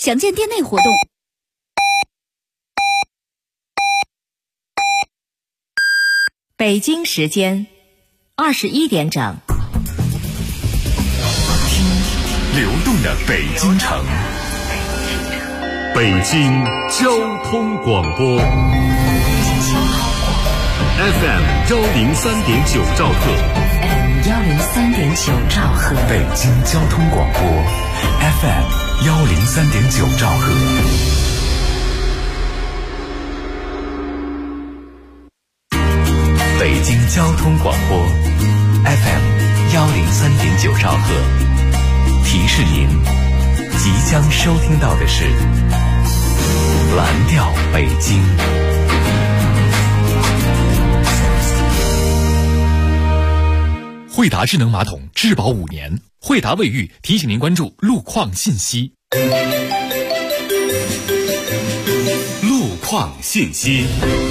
详见店内活动。 北京时间21点整， 听流动的北京城，北京交通广播 FM 103.9兆赫 103.9兆赫， 北京交通广播 FM 103.9兆赫。北京交通广播 FM 103.9兆赫，提示您即将收听到的是蓝调北京。惠达智能马桶质保5年，惠达卫浴提醒您关注路况信息。路况信息。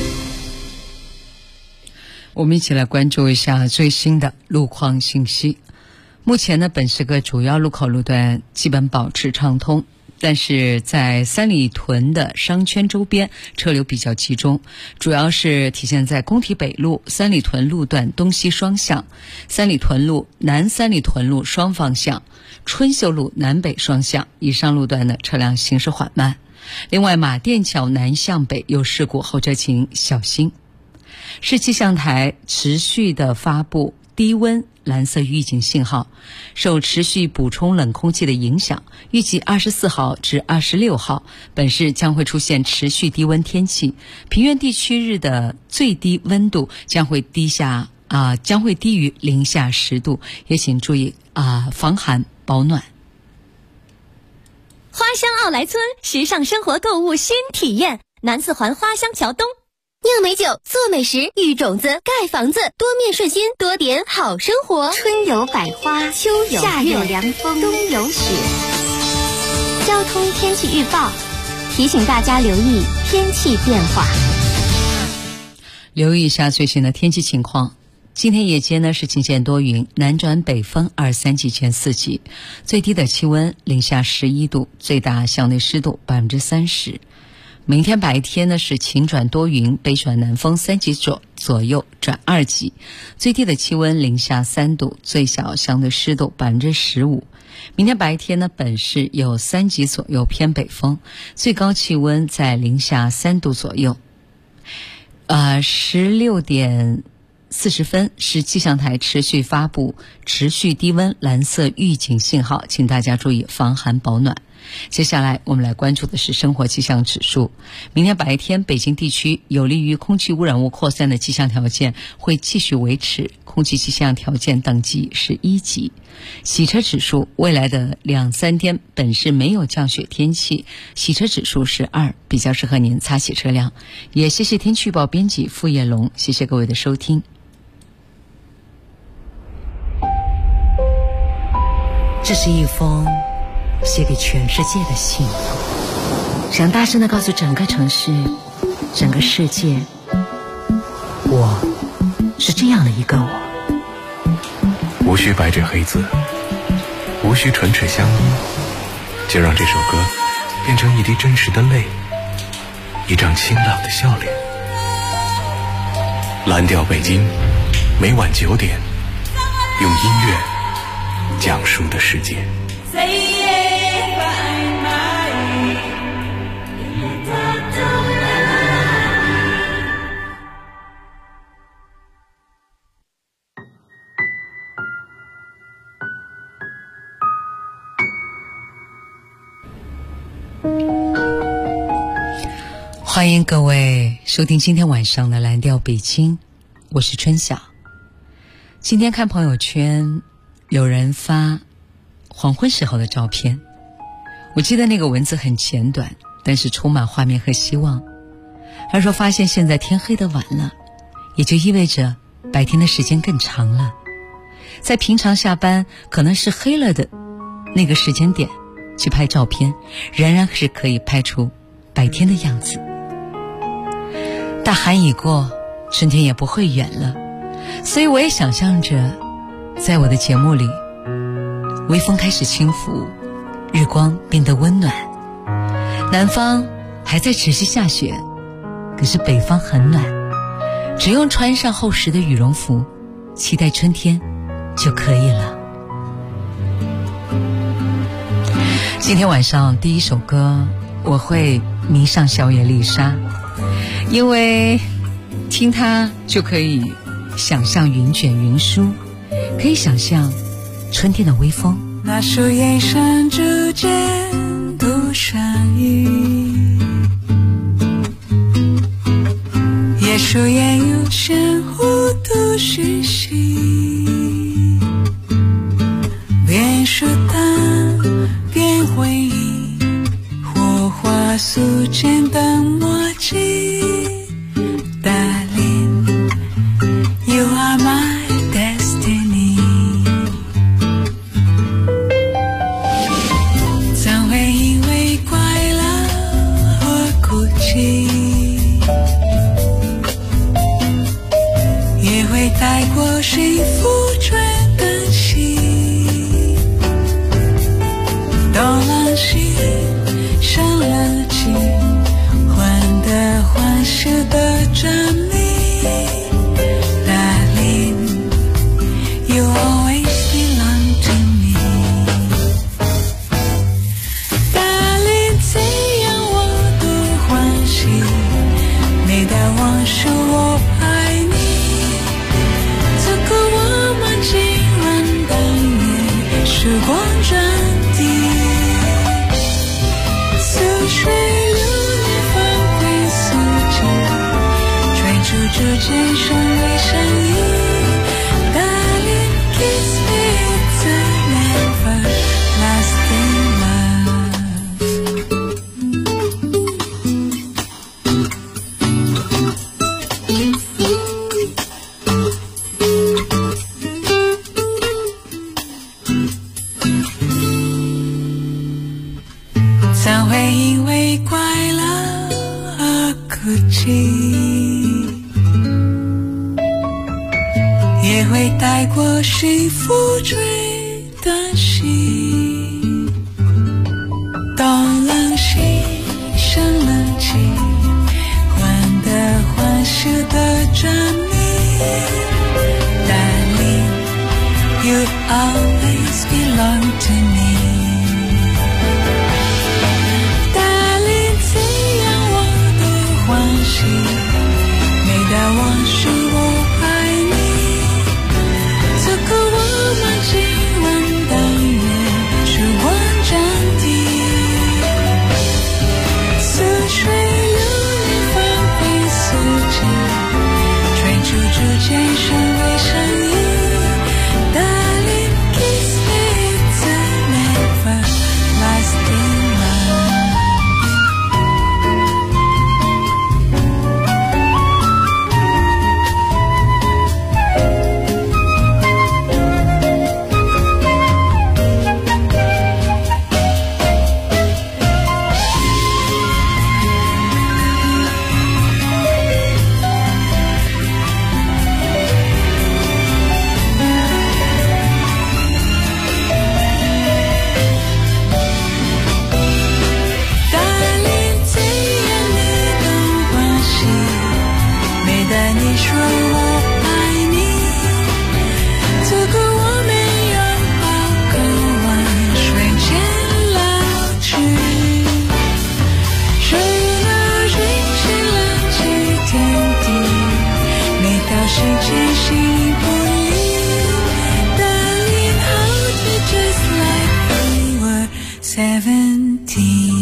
我们一起来关注一下最新的路况信息。目前呢，本市各主要路口路段基本保持畅通，但是在三里屯的商圈周边车流比较集中，主要是体现在工体北路、三里屯路段东西双向、三里屯路、南三里屯路双方向、春秀路南北双向以上路段的车辆行驶缓慢。另外，马甸桥南向北有事故，后车请小心。市气象台持续的发布低温蓝色预警信号，受持续补充冷空气的影响，预计24号至26号本市将会出现持续低温天气，平原地区日的最低温度将会低于零下10度，也请注意防寒保暖。 花乡奥莱村时尚生活购物新体验，南四环花乡桥东。酿美酒，做美食，育种子，盖房子，多面顺心，多点好生活。春有百花，秋有月，夏有凉风，冬有雪。交通天气预报提醒大家留意天气变化， 留意一下最新的天气情况。今天夜间呢是晴间多云，南转北风2-3级前4级，最低的气温零下11度，最大相对湿度30%。明天白天呢是晴转多云，北转南风3级左右转2级，最低的气温零下3度，最小相对湿度15%。明天白天呢，本市有3级左右偏北风，最高气温在零下3度左右。16点40分是气象台持续发布持续低温蓝色预警信号，请大家注意防寒保暖。接下来我们来关注的是生活气象指数。明天白天北京地区有利于空气污染物扩散的气象条件会继续维持，空气气象条件等级是1级。洗车指数未来的2-3天本市没有降雪天气，洗车指数是2，比较适合您擦洗车辆。也谢谢天气预报编辑傅叶龙，谢谢各位的收听。 这是一封写给全世界的信，想大声地告诉整个城市，整个世界，我是这样的一个我。 无需白纸黑字，无需唇齿相依，就让这首歌变成一滴真实的泪，一张清朗的笑脸。蓝调北京，每晚9点，用音乐讲述的世界。 欢迎各位收听今天晚上的蓝调北京，我是春晓。今天看朋友圈有人发黄昏时候的照片，我记得那个文字很简短，但是充满画面和希望。他说发现现在天黑的晚了，也就意味着白天的时间更长了，在平常下班可能是黑了的那个时间点去拍照片，仍然是可以拍出白天的样子。大寒已过，春天也不会远了，所以我也想象着在我的节目里，微风开始轻拂，日光变得温暖， 南方还在持续下雪，可是北方很暖，只用穿上厚实的羽绒服，期待春天就可以了。今天晚上第一首歌我会迷上小野丽莎，因为听它就可以想象云卷云舒，可以想象春天的微风。 那树叶上逐渐铺上雨，叶树叶有相互的讯息，边说淡边回忆，火花素间的默契。Darling, you are my destiny。 总会因为快乐而哭泣，也会带过幸福追的心，动了心伤了情，患得患失的证明。 Darling, you always belong to me。 Darling， 怎样我都欢喜，每当往事我爱你，此刻我们今晚当年时光转地，似水流年翻回四季，追逐之间生为相依。Darling, kiss me, it's an everlasting love。 总会因为快乐而哭泣，也会带过幸福追的心，动了心伤了情，患得患失的证明。Darling, you always belong to me。 Darling， 怎样我都欢喜，每当往事我爱你，此刻我们今晚当愿时光暂停，似水流年翻回四季，追逐之间生为相依。Darling, kiss me, it's an everlasting love。 Darling， 怎样你都欢喜，每当你说我爱你，此刻我们拥抱渴望瞬间老去，谁能运气浪迹天地，每到时间心不离。Darling, hold me just like we were 17。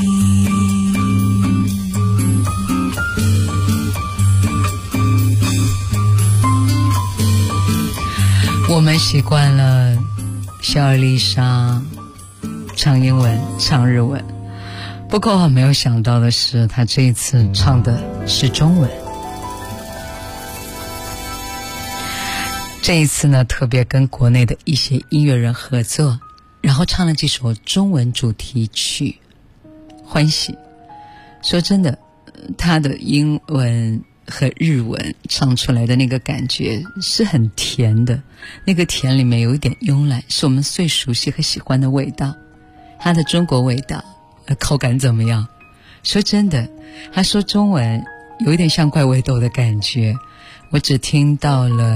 我们习惯了小野丽莎唱英文唱日文，不过没有想到的是她这一次唱的是中文。这一次呢，特别跟国内的一些音乐人合作，然后唱了这首中文主题曲《欢喜》。说真的，她的英文和日文唱出来的那个感觉是很甜的，那个甜里面有一点慵懒，是我们最熟悉和喜欢的味道。它的中国味道口感怎么样？ 说真的，他说中文有一点像怪味豆的感觉，我只听到了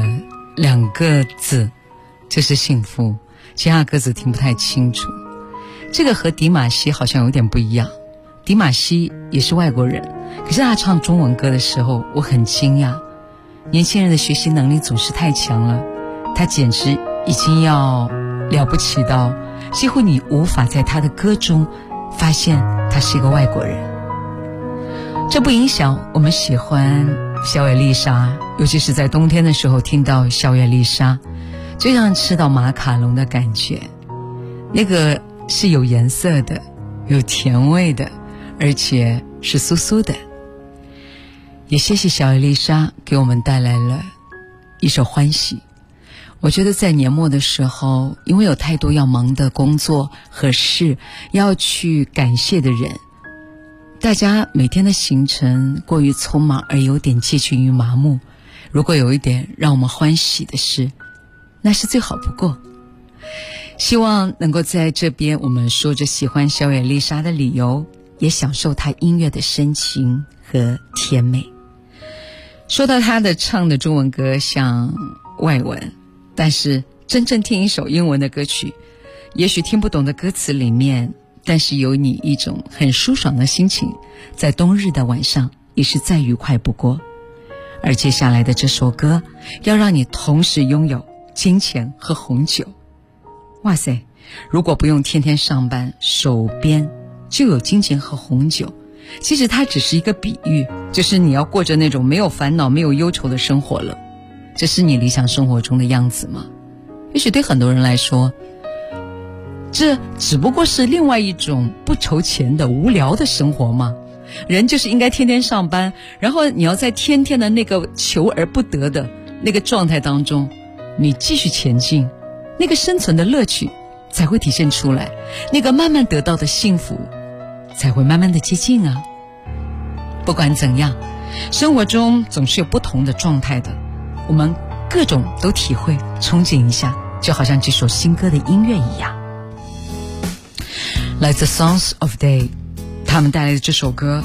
2个字，就是幸福，其他个字听不太清楚。这个和迪玛希好像有点不一样，迪玛希也是外国人，可是他唱中文歌的时候我很惊讶，年轻人的学习能力总是太强了，他简直已经要了不起到几乎你无法在他的歌中发现他是一个外国人。这不影响我们喜欢小野丽莎，尤其是在冬天的时候听到小野丽莎，就像吃到马卡龙的感觉，那个是有颜色的，有甜味的，而且是酥酥的。也谢谢小野丽莎给我们带来了一首欢喜。我觉得在年末的时候，因为有太多要忙的工作和事要去感谢的人，大家每天的行程过于匆忙而有点接近于麻木，如果有一点让我们欢喜的事，那是最好不过。希望能够在这边我们说着喜欢小野丽莎的理由，也享受她音乐的深情和甜美。说到她的唱的中文歌像外文，但是真正听一首英文的歌曲，也许听不懂的歌词里面，但是有你一种很舒爽的心情，在冬日的晚上也是再愉快不过。而接下来的这首歌要让你同时拥有金钱和红酒。哇塞，如果不用天天上班，手边就有金钱和红酒，其实它只是一个比喻，就是你要过着那种没有烦恼没有忧愁的生活了。这是你理想生活中的样子吗？也许对很多人来说，这只不过是另外一种不愁钱的无聊的生活吗？人就是应该天天上班，然后你要在天天的那个求而不得的那个状态当中，你继续前进，那个生存的乐趣才会体现出来，那个慢慢得到的幸福才会慢慢的接近啊。不管怎样，生活中总是有不同的状态的，我们各种都体会憧憬一下，就好像这首新歌的音乐一样。来自 Songs of Day 他们带来的这首歌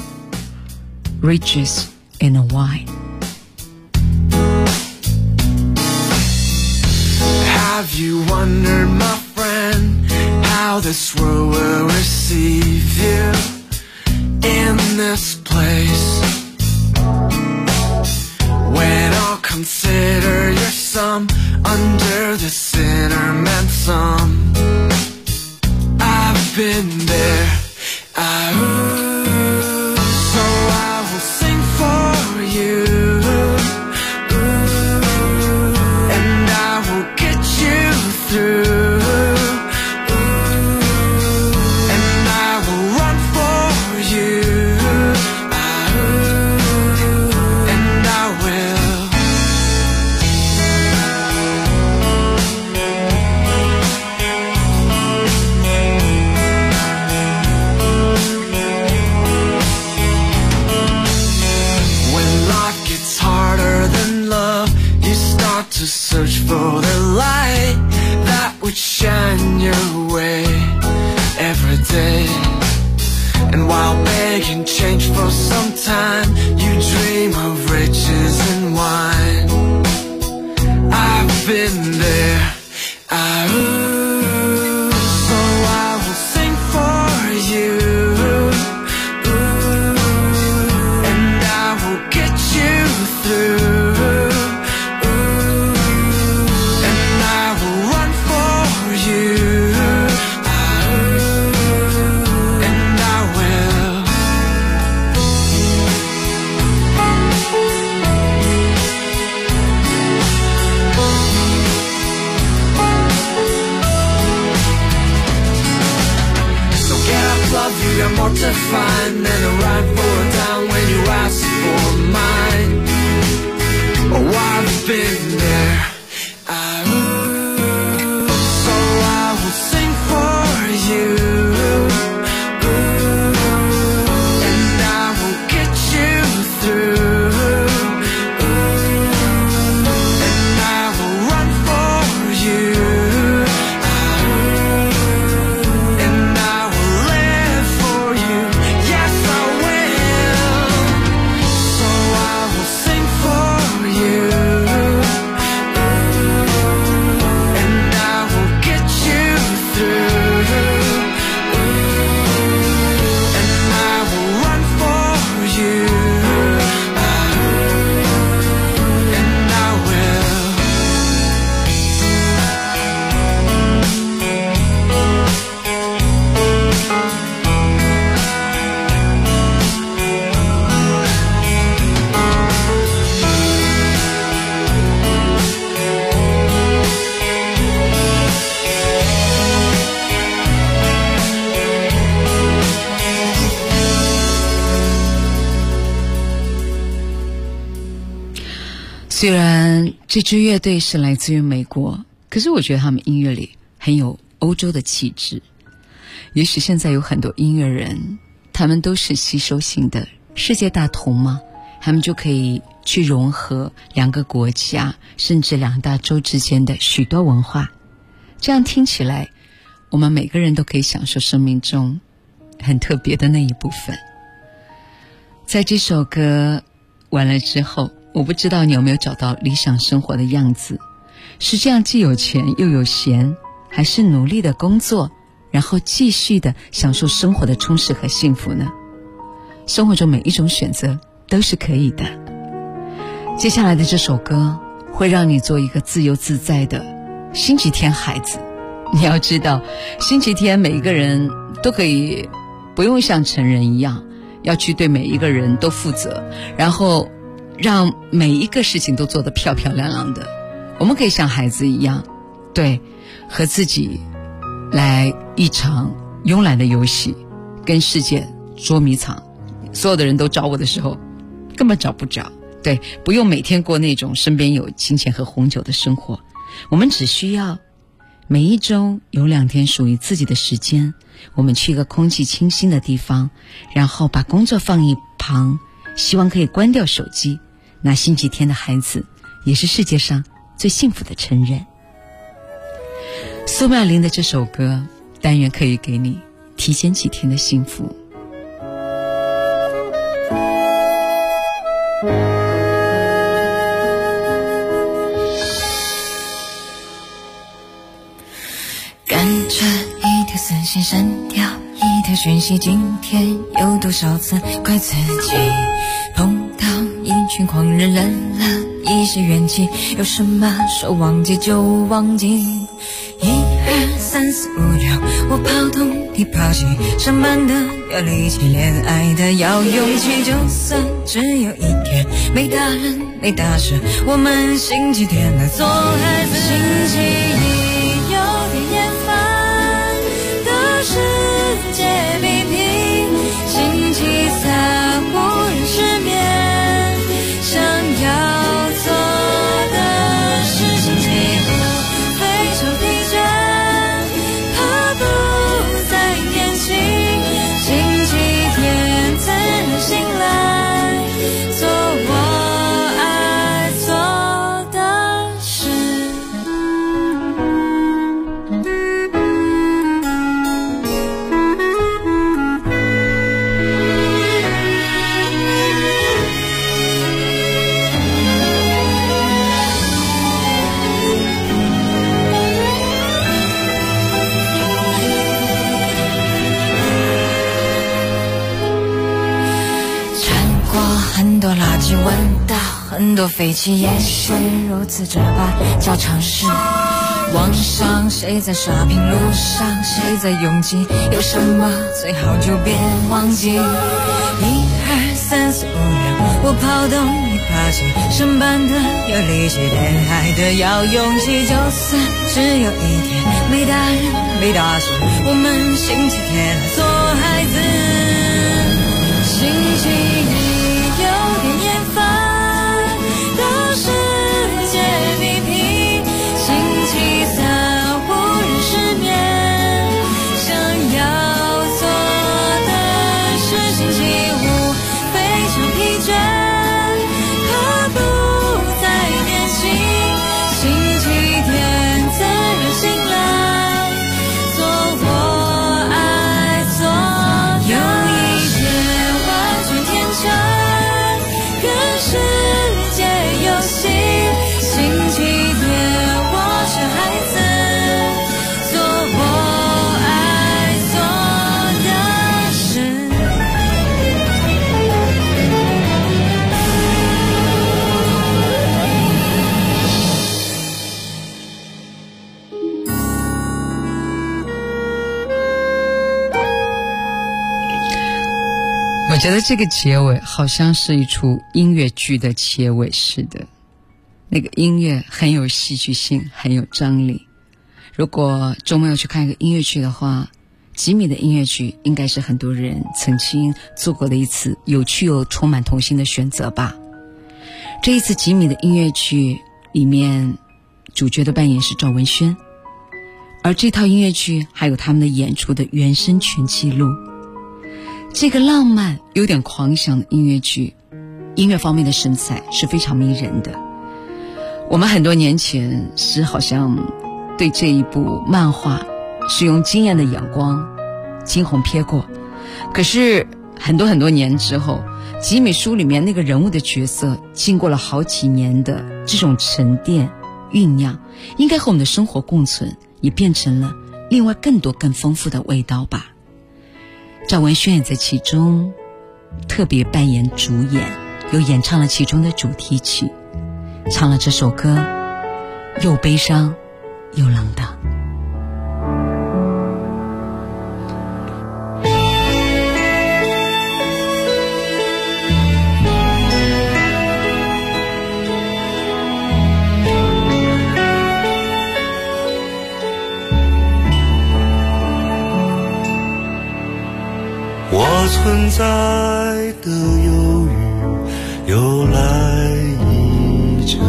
Riches in a Wine。 Have you wondered, my friend, how this world will receive you in this place? When I'll consider your sum under the sinner meant sum, I've been there. So I will sing for you, and I will get you through, and I will run for you, and I will. To search for the light that would shine your way every day. And while begging change for some time, you dream of riches and wine. I've been there. So I will sing for you, and I will get you through. You're more to find than a ride for a dime when you ask for mine. Oh, I've been there. So I will sing for you, and I will get you through, and I will run for you, and I will live for you. Yes, I will. 虽然这支乐队是来自于美国，可是我觉得他们音乐里很有欧洲的气质。也许现在有很多音乐人，他们都是吸收型的世界大同吗？他们就可以去融合两个国家甚至两大洲之间的许多文化，这样听起来我们每个人都可以享受生命中很特别的那一部分。在这首歌完了之后，我不知道你有没有找到理想生活的样子，是这样既有钱又有闲，还是努力的工作，然后继续的享受生活的充实和幸福呢？生活中每一种选择都是可以的。接下来的这首歌会让你做一个自由自在的星期天孩子。你要知道，星期天每一个人都可以不用像成人一样要去对每一个人都负责，然后让每一个事情都做得漂漂亮亮的。我们可以像孩子一样，对，和自己来一场慵懒的游戏，跟世界捉迷藏。所有的人都找我的时候根本找不着，对，不用每天过那种身边有金钱和红酒的生活。我们只需要每一周有2天属于自己的时间，我们去一个空气清新的地方，然后把工作放一旁，希望可以关掉手机。那星期天的孩子也是世界上最幸福的成人。苏妙玲的这首歌，但愿可以给你提前几天的幸福。 赶着一条丝线删掉一条讯息，今天有多少次怪自己，碰到一群狂人染了一些怨气，有什么说忘记就忘记。1、2、3、4、5、6，我跑动你抛弃，上班的要力气，恋爱的要勇气，就算只有1天没大人没大事，我们星期天来做孩子。星期一有点厌烦的世界比拼，星期3忽然失眠，想要做的事星期5非常疲倦，怕不再年轻，星期天自然醒来，做我爱做的事。穿过很多垃圾，闻到很多废气，也许如此这般叫尝试。网上谁在刷屏，路上谁在拥挤，有什么最好就别忘记。1、2、3、4、5、6，我跑动你爬起，上班的有力气，恋爱的要勇气，就算只有1天没大人没大事，我们星期天来做孩子。星期一有点厌烦的世界比拼，星期3忽然失眠，想要做的是星期5非常疲倦，怕不再年轻，星期天自然醒来，做我爱做的。有一天完全天真，跟世界游戏，星期天我是孩子，做我爱做的事。 我觉得这个结尾好像是一出音乐剧的结尾似的，那个音乐很有戏剧性，很有张力。如果周末要去看一个音乐剧的话，吉米的音乐剧应该是很多人曾经做过的一次有趣又充满童心的选择吧。 这一次吉米的音乐剧里面，主角的扮演是赵文轩，而这套音乐剧还有他们的演出的原声全记录。这个浪漫有点狂想的音乐剧，音乐方面的神采是非常迷人的。我们很多年前是好像对这一部漫画是用惊艳的眼光惊鸿瞥过，可是很多年之后，吉米书里面那个人物的角色经过了好几年的这种沉淀酝酿，应该和我们的生活共存，也变成了另外更多更丰富的味道吧。赵文轩也在其中特别扮演主演，又演唱了其中的主题曲，唱了这首歌，又悲伤又浪荡。 我存在的忧郁由来已久，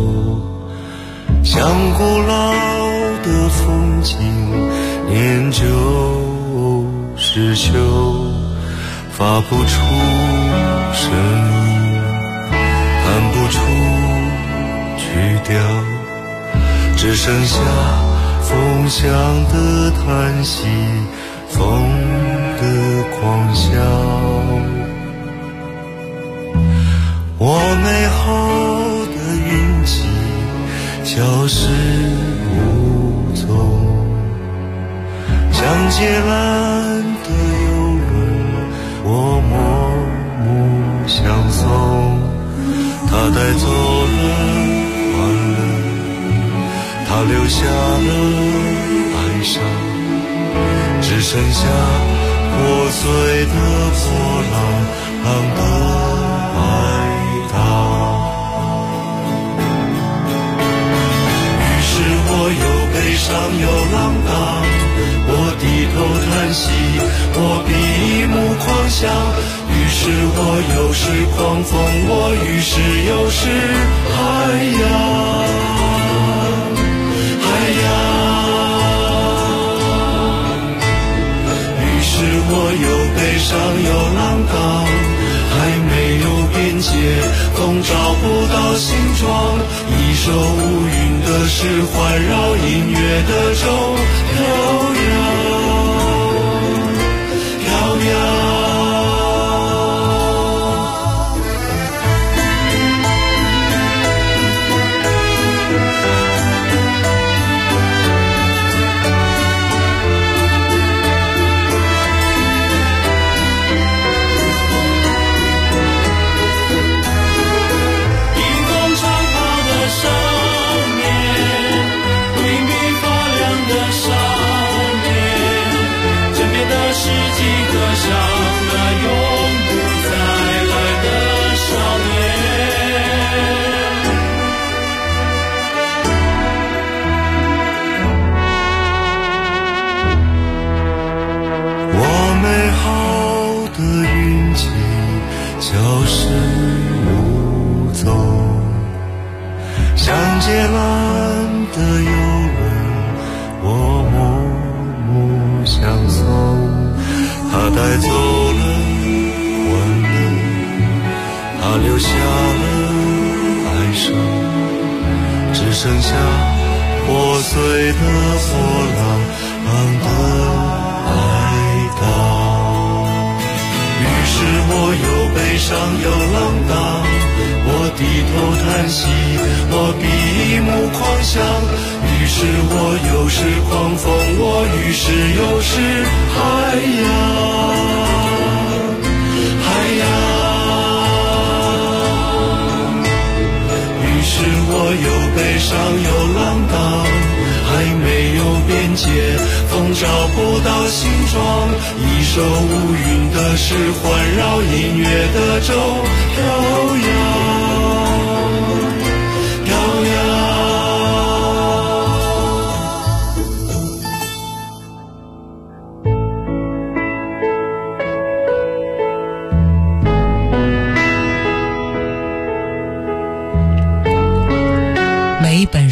像古老的风景，年久失修，发不出声音，弹不出曲调，只剩下风箱的叹息，风的狂笑。我美好的运气消失无踪，像借来的游轮，我默默相送。他带走了欢乐，他留下了哀伤，只剩下破碎的波浪，浪的哀悼。于是我又悲伤又浪荡，我低头叹息，我闭目狂想。于是我又是狂风，我于是又是海洋，海洋。于是我又悲伤又浪荡，还没有边界，风找不到形状，一首无云的诗环绕音乐的舟飘扬，飘扬。借来的游轮，我默默相送。他带走了欢乐，他留下了哀伤，只剩下破碎的波浪，浪的哀悼。于是我又悲伤又浪荡，我低头叹息，我闭目狂想。于是我又是狂风，我于是又是海洋，海洋。于是我又悲伤又浪荡，还没有边界，风找不到形状，一首无云的诗环绕音乐的舟飘扬。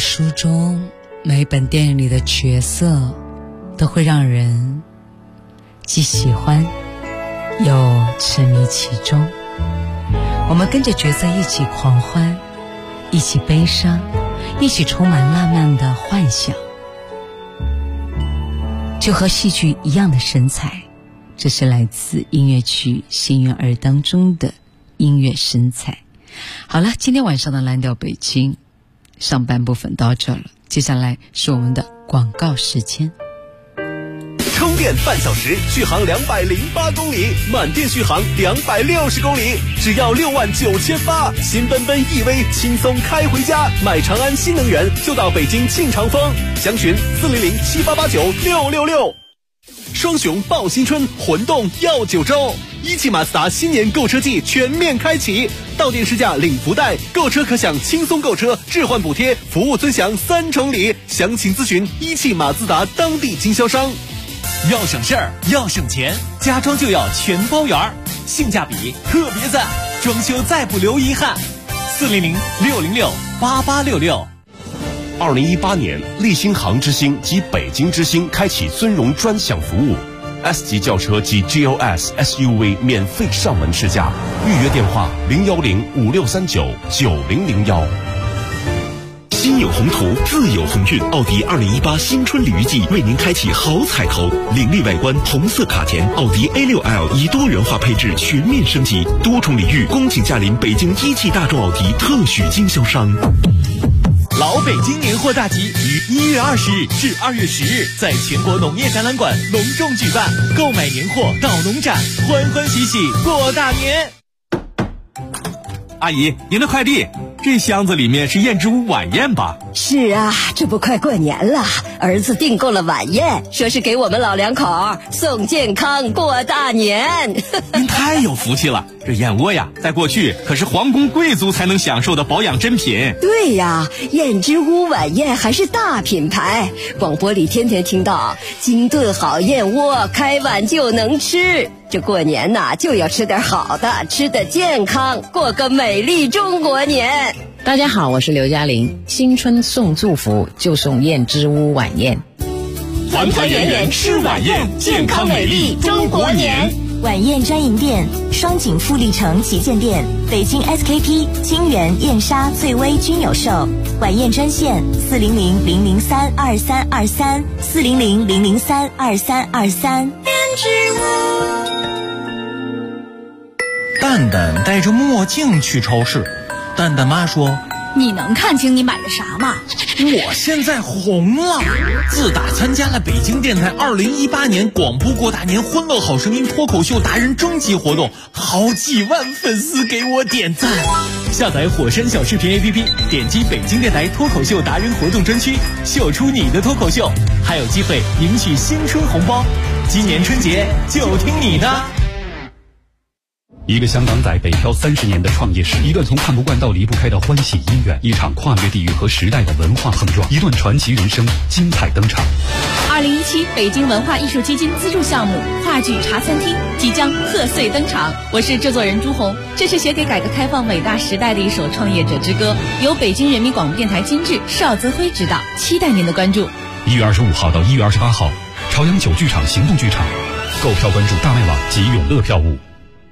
书中每本电影里的角色都会让人既喜欢又沉迷其中，我们跟着角色一起狂欢，一起悲伤，一起充满浪漫的幻想，就和戏剧一样的神采。这是来自音乐剧《幸运儿》当中的音乐神采。好了，今天晚上的蓝调北京上半部分到这了，接下来是我们的广告时间。 充电半小时，续航208公里，满电续航260公里，只要69800，新奔奔 EV 轻松开回家。买长安新能源就到北京庆长丰，详询40078896666。双雄报新春，魂动耀9州。一汽马自达新年购车季全面开启，到店试驾领福袋，购车可享轻松购车、置换补贴、服务尊享3重礼。详情咨询一汽马自达当地经销商。要省事儿，要省钱，家装就要全包圆，性价比特别赞，装修再不留遗憾。400-606-8866。 2018年，立新航之星及北京之星开启尊荣专享服务。S 级轿车及 GLS SUV 免费上门试驾，预约电话01056399001。心有宏图，自有鸿运。奥迪2018新春礼遇季为您开启好彩头，凌厉外观，红色卡钿，奥迪 A6L 以多元化配置全面升级，多重礼遇，恭请驾临北京一汽大众奥迪特许经销商。 老北京年货大集于1月20日至2月10日在全国农业展览馆隆重举办，购买年货到农展，欢欢喜喜过大年。阿姨，您的快递，这箱子里面是燕之屋晚宴吧？ 是啊，这不快过年了，儿子订购了晚宴，说是给我们老两口送健康过大年。 您太有福气了，这燕窝呀，在过去可是皇宫贵族才能享受的保养珍品。 对呀，燕之屋晚宴还是大品牌，广播里天天听到精炖好燕窝，开碗就能吃。这过年呐，就要吃点好的，吃得健康，过个美丽中国年。 大家好，我是刘嘉玲。新春送祝福就送燕之屋晚宴， 团团圆圆吃晚宴，健康美丽中国年。 晚宴专营店：双井富力城旗舰店、北京 SKP、金源、燕莎、醉威均有售。晚宴专线400-003-2323，400-003-2323。 蛋蛋戴着墨镜去超市，蛋蛋妈说：“ 你能看清你买的啥吗？” 我现在红了，自打参加了北京电台2018年广播过大年欢乐好声音脱口秀达人征集活动，好几万粉丝给我点赞。 下载火山小视频 APP， 点击北京电台脱口秀达人活动专区，秀出你的脱口秀，还有机会赢取新春红包。今年春节就听你的。 一个香港仔北漂30年的创业史，一段从看不惯到离不开的欢喜姻缘，一场跨越地域和时代的文化碰撞，一段传奇人生精彩登场。 2017北京文化艺术基金资助项目话剧茶餐厅即将贺岁登场，我是制作人朱红。这是写给改革开放伟大时代的一首创业者之歌，由北京人民广播电台监制，邵泽辉执导，期待您的关注。 1月25号到1月28号，朝阳9剧场行动剧场，购票关注大麦网及永乐票务。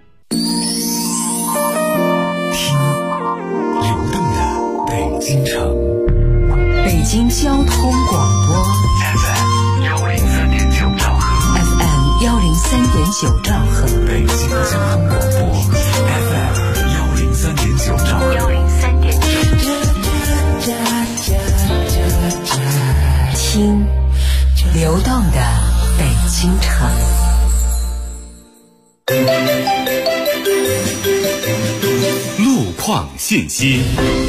京城， 北京交通广播 FM 103.9兆赫 ，FM 103.9兆赫， 北京交通广播 FM 103.9兆赫 ，103.9。听流动的北京城。 路况信息。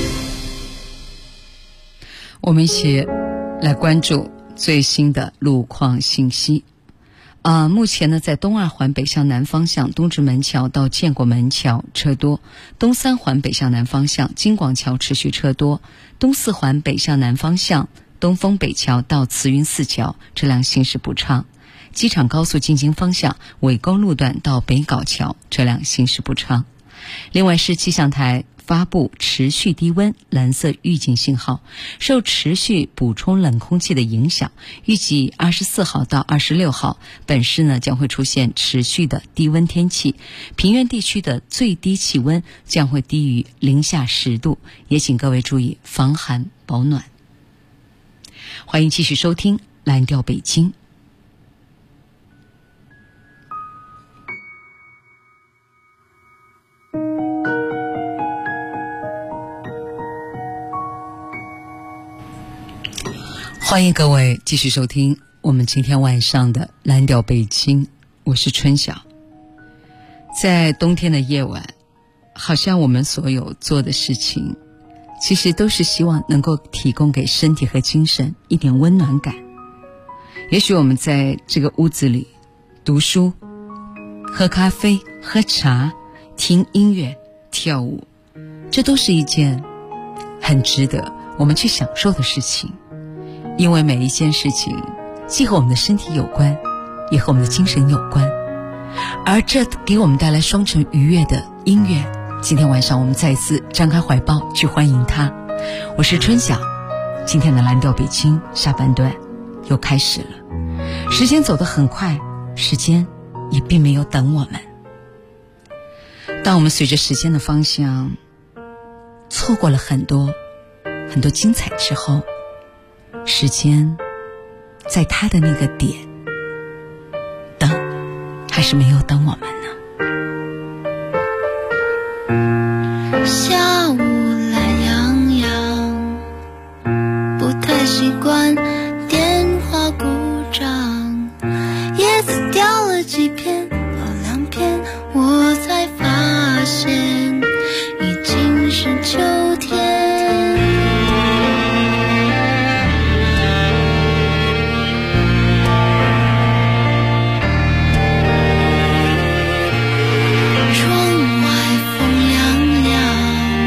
我们一起来关注最新的路况信息。目前呢，在东2环北向南方向东直门桥到建国门桥车多，东3环北向南方向金广桥持续车多，东4环北向南方向东风北桥到慈云寺桥车辆行驶不畅，机场高速进京方向纬沟路段到北碏桥车辆行驶不畅。 另外是气象台发布持续低温蓝色预警信号，受持续补充冷空气的影响，预计24号到26号本市呢将会出现持续的低温天气，平原地区的最低气温将会低于零下10度，也请各位注意防寒保暖。欢迎继续收听蓝调北京。欢迎各位继续收听我们今天晚上的蓝调北京，我是春晓。在冬天的夜晚，好像我们所有做的事情其实都是希望能够提供给身体和精神一点温暖感。也许我们在这个屋子里读书、喝咖啡、喝茶、听音乐、跳舞，这都是一件很值得我们去享受的事情。因为每一件事情既和我们的身体有关，也和我们的精神有关，而这给我们带来双重愉悦的音乐，今天晚上我们再一次张开怀抱去欢迎它。我是春晓，今天的蓝调北京下半段又开始了。时间走得很快，时间也并没有等我们。当我们随着时间的方向错过了很多很多精彩之后，时间在它的那个点等还是没有等我们呢。下午懒洋洋，不太习惯电话故障，叶子掉了几片到2片，我才发现已经是秋天。窗外风凉凉，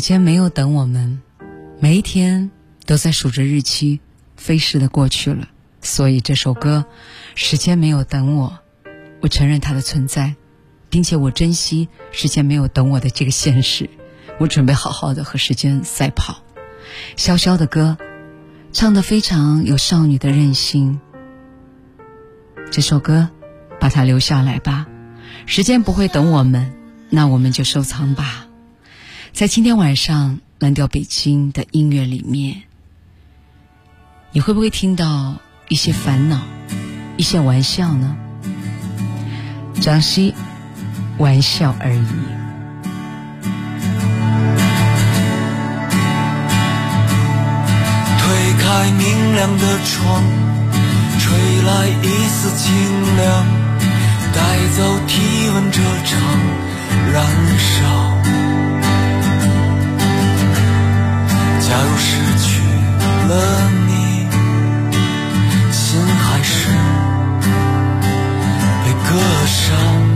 间没有等我们，每一天都在数着日期，飞逝的过去了。所以这首歌时间没有等我，我承认它的存在，并且我珍惜时间没有等我的这个现实。我准备好好的和时间赛跑。潇潇的歌唱得非常有少女的任性，这首歌把它留下来吧，时间不会等我们，那我们就收藏吧。在今天晚上蓝调北京的音乐里面，你会不会听到一些烦恼，一些玩笑呢？张希，玩笑而已。 推开明亮的窗，吹来一丝清凉，带走体温这场燃烧。假如失去了你，心还是被割伤，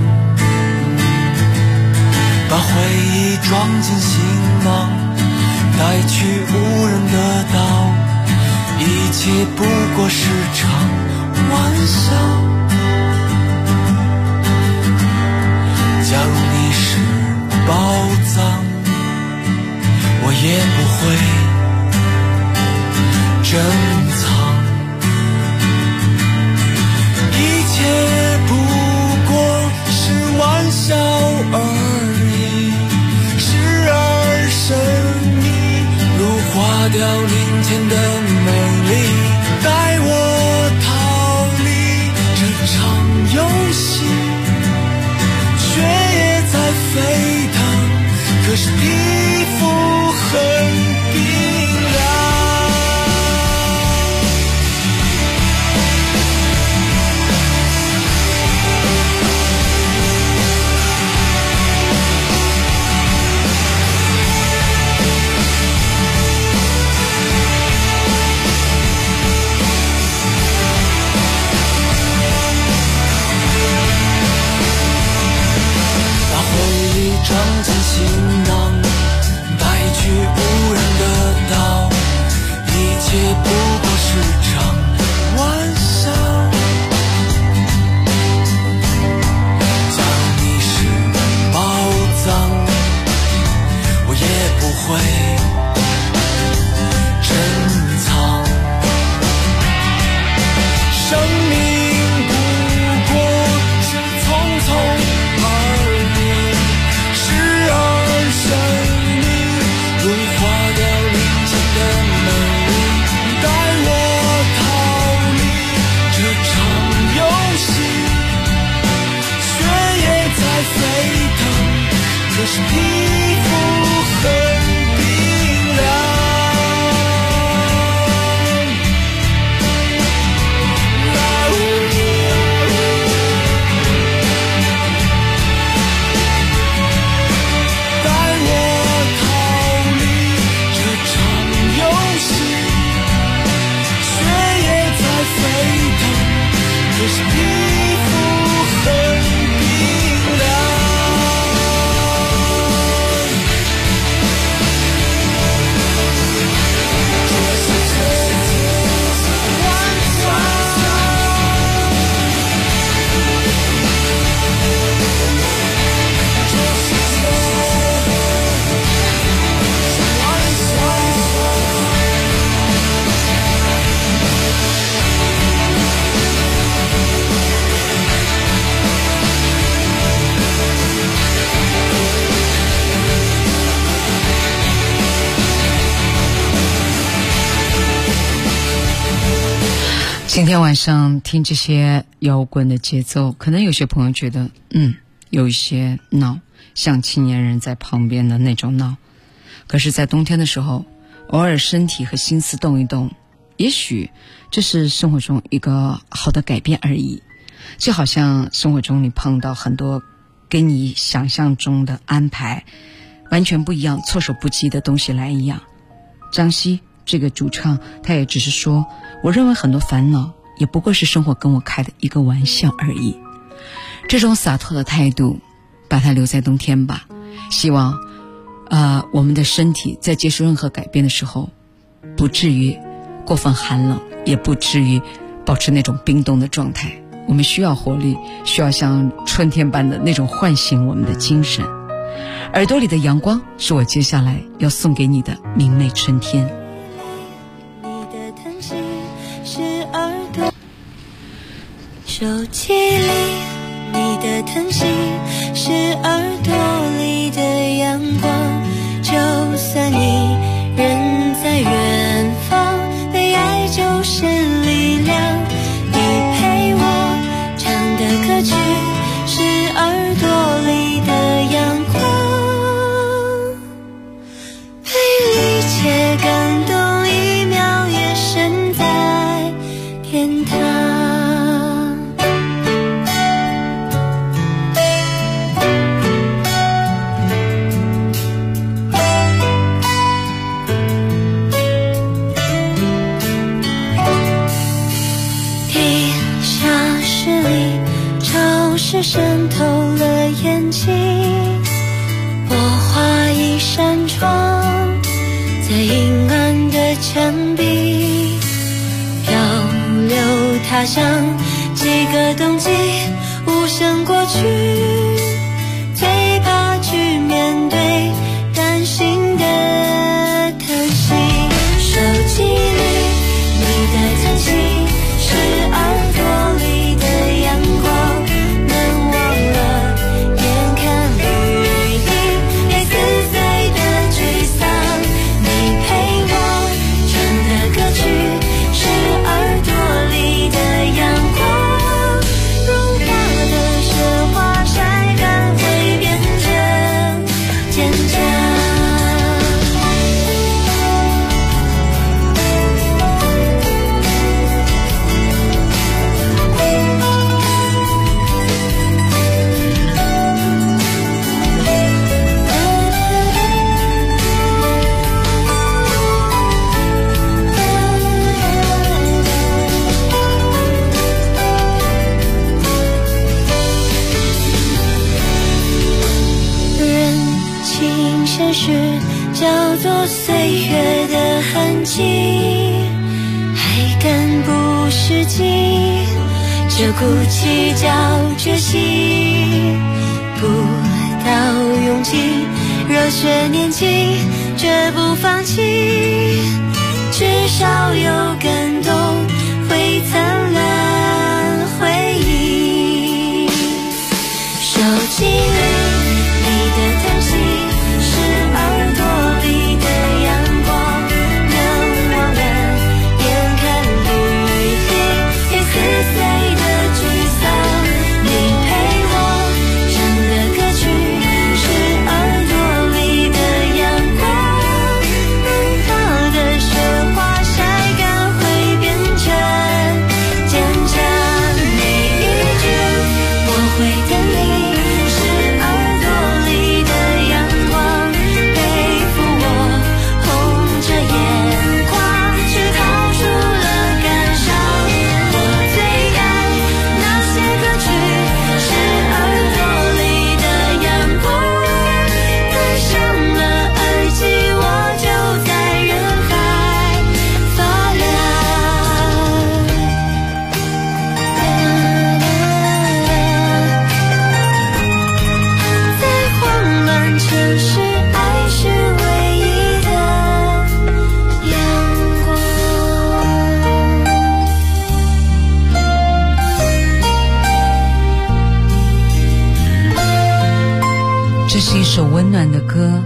把回忆装进行囊，带去无人的岛，一切不过是场玩笑。假如你是宝藏，我也不会珍藏，一切不过是玩笑而已，时而神秘，如花凋零前的美丽，带我逃离这场游戏。血液在沸腾，可是皮肤很冰凉。装进行囊，带去无人的岛，一切不过是场玩笑。假如你是宝藏，我也不会珍藏。生命不过是匆匆可是皮肤很冰凉。带我逃离这场游戏，血液在沸腾，可是皮肤很冰凉。 今天晚上听这些摇滚的节奏，可能有些朋友觉得有一些闹，像青年人在旁边的那种闹。可是在冬天的时候，偶尔身体和心思动一动，也许这是生活中一个好的改变而已。就好像生活中你碰到很多跟你想象中的安排完全不一样，措手不及的东西来一样。张希这个主唱，他也只是说，我认为很多烦恼也不过是生活跟我开的一个玩笑而已。这种洒脱的态度，把它留在冬天吧。希望我们的身体在接受任何改变的时候，不至于过分寒冷，也不至于保持那种冰冻的状态。我们需要活力，需要像春天般的那种唤醒我们的精神。耳朵里的阳光是我接下来要送给你的明媚春天。 你的叹息是耳朵，手机里你的叹息是耳朵里的阳光，就算你人在远方，被爱就是力量。你陪我唱的歌曲是耳朵里的阳光，被理解感动一秒也身在天堂。是渗透了眼睛，我画一扇窗，在阴暗的墙壁，漂流他乡几个冬季，无声过去，最怕去面对担心的叹息。手机里你的叹息是耳朵里的阳光，叫做岁月的痕迹，还敢不实际，这骨气叫决心，不到勇气，热血年轻，绝不放弃，至少有感动，会灿烂回忆。手机里你的叹息是耳朵里的阳光，能忘了眼看旅行，也撕碎的沮丧。你陪我唱的歌曲是耳朵里的阳光，能好的雪花晒干会变成坚强。每一句我会等你是耳朵里的阳光，背负我红着眼眶，去逃出了感伤。我最爱那些歌曲是耳朵里的阳光，戴上了耳机我就在人海发亮。在慌乱城市，爱是唯一的阳光。 这是一首温暖的歌，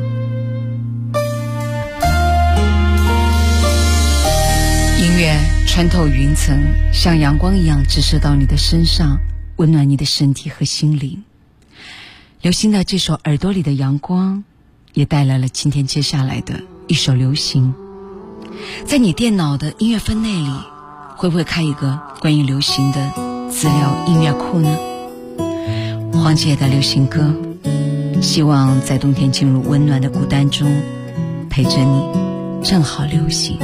音乐穿透云层，像阳光一样直射到你的身上，温暖你的身体和心灵。刘星的这首《耳朵里的阳光》也带来了今天接下来的一首流行。在你电脑的音乐分类里，会不会开一个关于流行的资料音乐库呢？黄姐的流行歌，希望在冬天进入温暖的孤单中，陪着你，正好流行。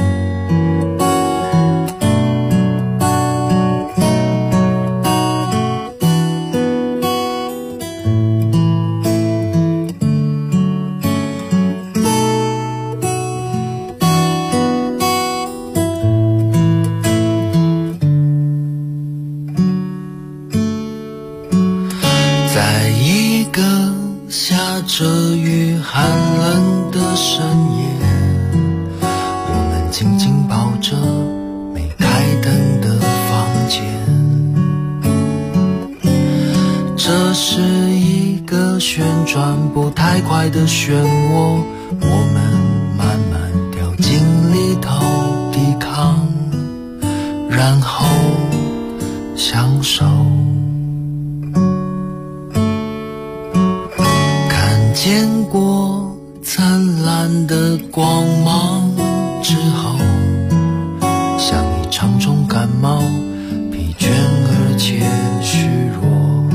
转不太快的漩涡，我们慢慢掉进里头抵抗，然后享受。看见过灿烂的光芒之后，像一场重感冒，疲倦而且虚弱。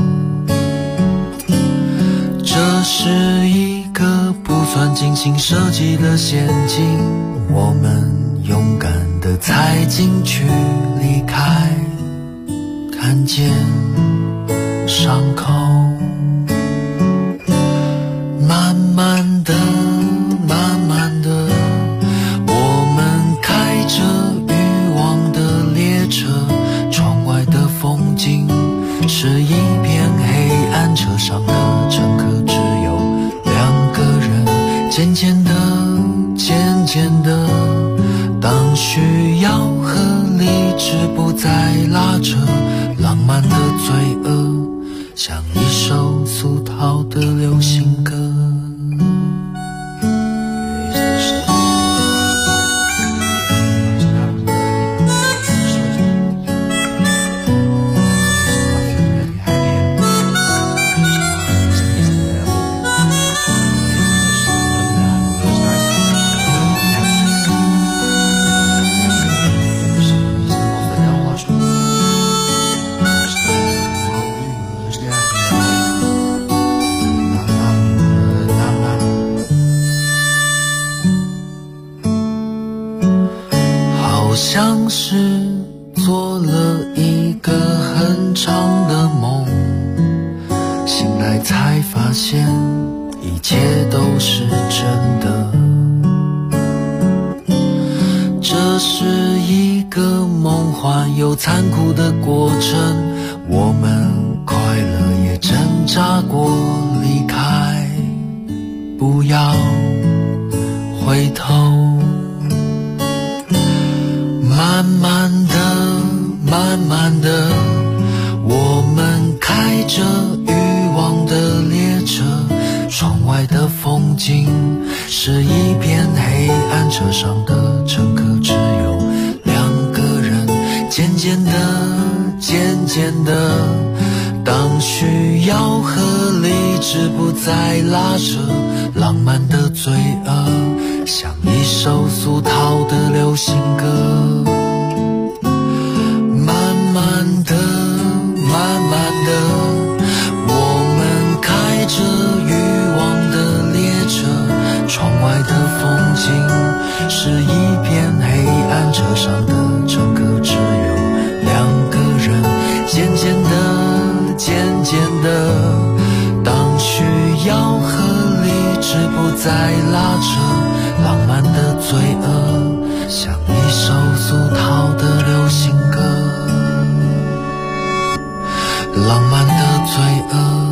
这是一个不算精心设计的陷阱，我们勇敢地踩进去离开，看见伤口。慢慢的慢慢的，我们开着欲望的列车，窗外的风景是一片黑暗，车上的乘客只有2个人。渐渐的渐渐的，当需要和理智不再拉扯，浪漫的罪恶像一首俗套的流行歌。像是做了一个很长的梦，醒来才发现一切都是真的。这是一个梦幻又残酷的过程，我们快乐也挣扎过离开，不要回头。慢慢的慢慢的，我们开着欲望的列车，窗外的风景是一片黑暗，车上的乘客只有2个人。渐渐的渐渐的，当需要和理智不再拉扯，浪漫的罪恶像一首俗套的流行歌。慢慢的慢慢的，我们开着欲望的列车，窗外的风景是一片黑暗，车上的乘客只有2个人。渐渐的渐渐的，当需要和理智不再拉扯，浪漫的罪恶像一首俗套的流行歌。浪漫的罪恶。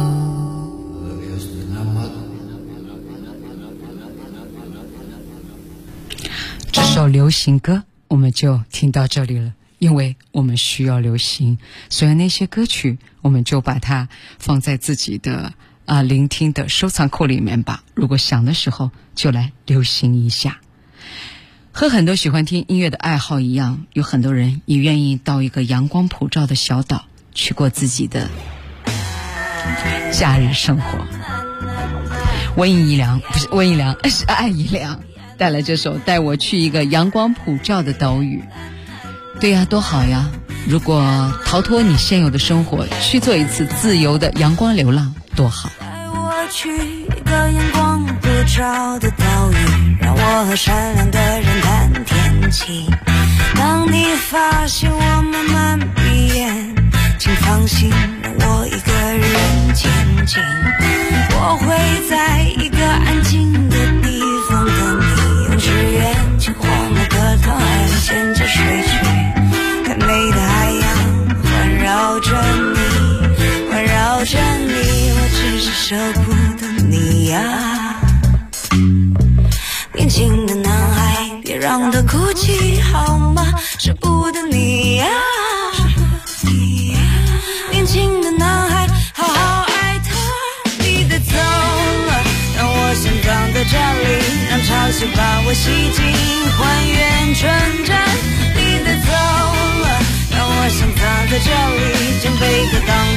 这首流行歌我们就听到这里了，因为我们需要流行，所以那些歌曲我们就把它放在自己的聆听的收藏库里面吧。如果想的时候就来流行一下。和很多喜欢听音乐的爱好一样，有很多人也愿意到一个阳光普照的小岛去过自己的假日生活。温怡良不是温怡良，是艾怡良带来这首《带我去一个阳光普照的岛屿》。对呀，多好呀！如果逃脱你现有的生活，去做一次自由的阳光流浪，多好。 带我去一个阳光普照的岛屿，让我和善良的人谈天气。当你发现我慢慢闭眼，请放心，让我一个人前进。我会在一个安静的地方等你，用只眼睛晃了个头，海里牵着水去看美的海洋，环绕着你，环绕着你，我只是舍不得你呀。年轻的男孩，别让他哭泣好吗？舍不得你呀。年轻的男孩，好好爱他，你的走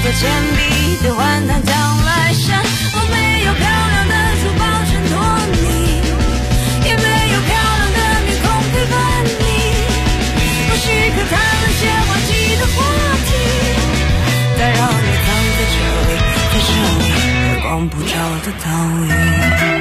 做铅笔兑换糖将来生。我没有漂亮的珠宝衬托你，也没有漂亮的面孔陪伴你，我时刻谈论些滑稽的话题，但让你藏在这里，在这里月光普照的岛屿。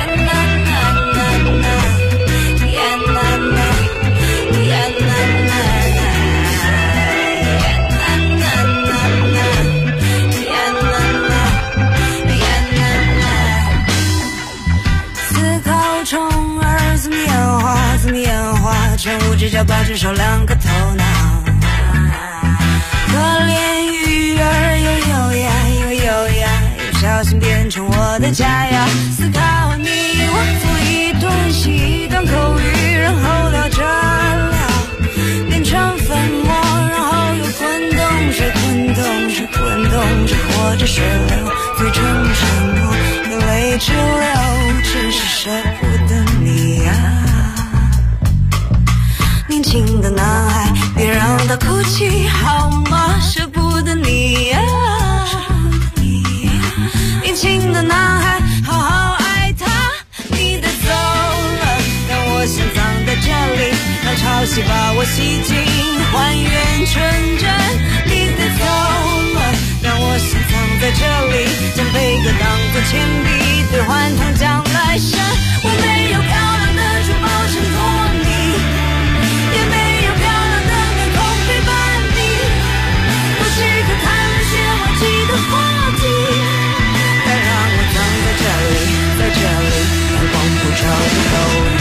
全无只脚把只手两个头脑，可怜鱼儿又优雅又优雅，又小心变成我的佳肴。思考你我做一段戏一段口语，然后聊着聊变成粉末，然后又滚动着滚动着滚动着，或者水流最成沉默，有泪直流，只是舍不得你啊。年轻的男孩，别让他哭泣好吗？舍不得你啊！年轻的男孩，好好爱他。你带走了，让我先藏在这里，让潮汐把我吸进，还原纯真。你带走了，让我先藏在这里，将悲歌当作铅笔兑换糖将来生。我没有漂亮的珠宝衬托你，也没有漂亮的面孔陪伴你，我时刻谈论些滑稽的话题，但让我藏在这里，在这里阳光普照的岛屿。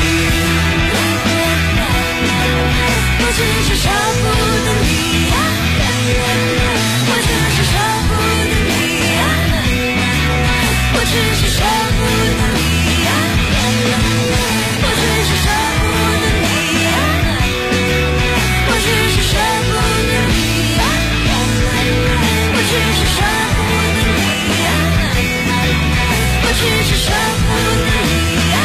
我只是舍不得你啊，我只是舍不得你啊，我只是舍不得你啊，我只是舍不得你啊，我只是舍不得你啊，我只是舍不得你啊，我只是舍不得你啊。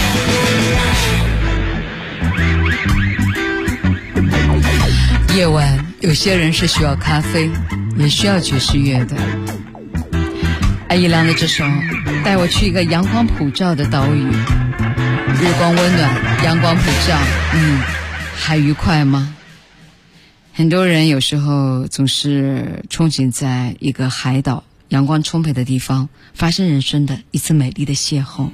夜晚，有些人是需要咖啡，也需要爵士乐的。艾怡良的这首《带我去一个阳光普照的岛屿》，日光温暖，阳光普照，还愉快吗？很多人有时候总是憧憬在一个海岛阳光充沛的地方发生人生的一次美丽的邂逅，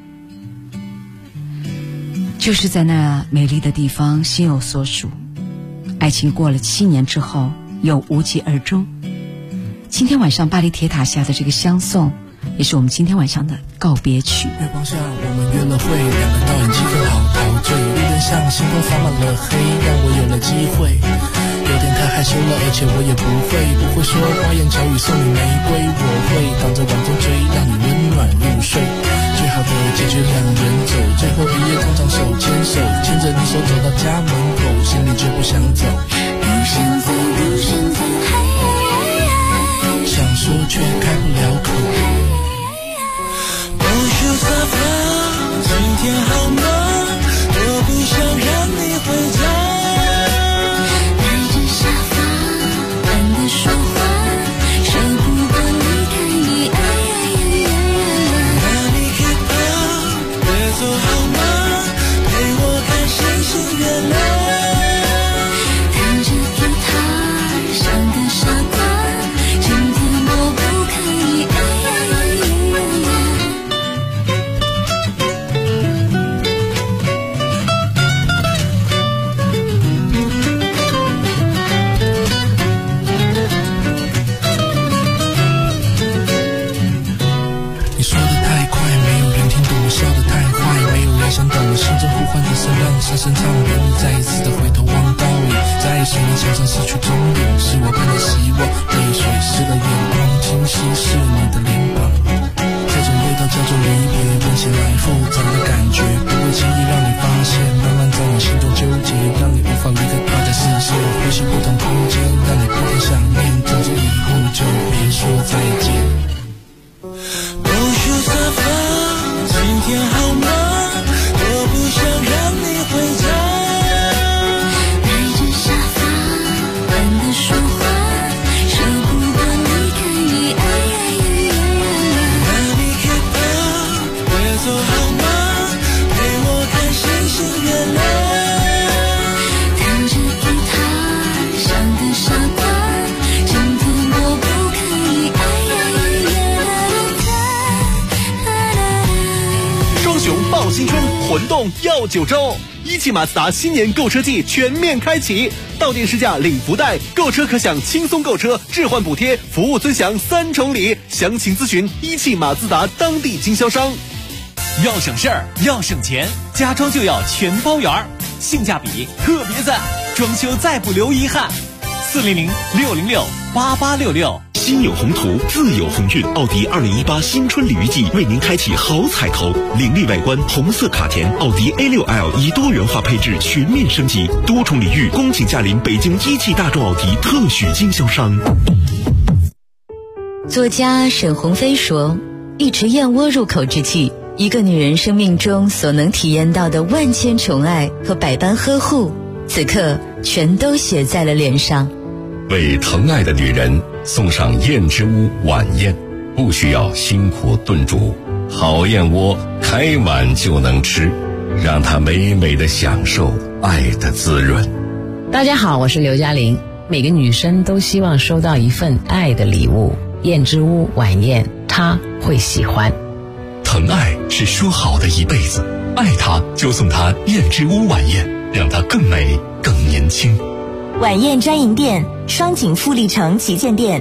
就是在那美丽的地方心有所属，爱情过了7年之后又无疾而终。今天晚上巴黎铁塔下的这个相送，也是我们今天晚上的告别曲。 月光下我们约了会，两个导演气氛好陶醉，路灯上星空洒满了黑，让我有了机会，有点太害羞了，而且我也不会说花言巧语送你玫瑰，我会挡着晚风追，让你温暖入睡。最好的结局两人走，最后一夜通常手牵手，牵着你手走到家门口，心里却不想走，不想走，不想走，想说却开不了口。 沙发，今天好吗？我不想让你回家。带着沙发，懒得说话，舍不得离开你。哪里可怕？别走好吗？陪我看星星月亮。弹着吉他，像个傻瓜，今天我不可以。 想到了心中呼唤的声浪，深深唱远，再一次的回头望到你，在水泥墙上失去踪影，是我盼的希望，泪水湿了眼眶，清晰是你的脸庞。这种味道叫做离别，闻起来复杂的感觉，不会轻易让你发现，慢慢在你心中纠结，让你无法离开他的视线，呼吸不同空间，让你不停想念，从此以后就别说再见。 不需沙发，今天好吗？我不想让你回家，带着沙发，懒得说话，舍不得离开你。 混动要9周。一汽马自达新年购车季全面开启，到店试驾领福袋，购车可享轻松购车、置换补贴、服务尊享3重礼。详情咨询一汽马自达当地经销商。 要省事儿，要省钱，家装就要全包圆儿，性价比特别赞，装修再不留遗憾。400-606-8866。 心有宏图，自有鸿运。奥迪2018新春礼遇季为您开启好彩头，凌厉外观，红色卡钿，奥迪 A6L 以多元化配置全面升级，多重礼遇，恭请驾临北京一汽大众奥迪特许经销商。 作家沈鸿飞说，一池燕窝入口之际，一个女人生命中所能体验到的万千宠爱和百般呵护，此刻全都写在了脸上。 为疼爱的女人送上燕之屋晚宴，不需要辛苦炖煮，好燕窝开碗就能吃，让她美美的享受爱的滋润。 大家好，我是刘嘉玲。每个女生都希望收到一份爱的礼物，燕之屋晚宴她会喜欢。 疼爱是说好的一辈子，爱她就送她燕之屋晚宴，让她更美更年轻。 晚宴专营店，双井富力城旗舰店。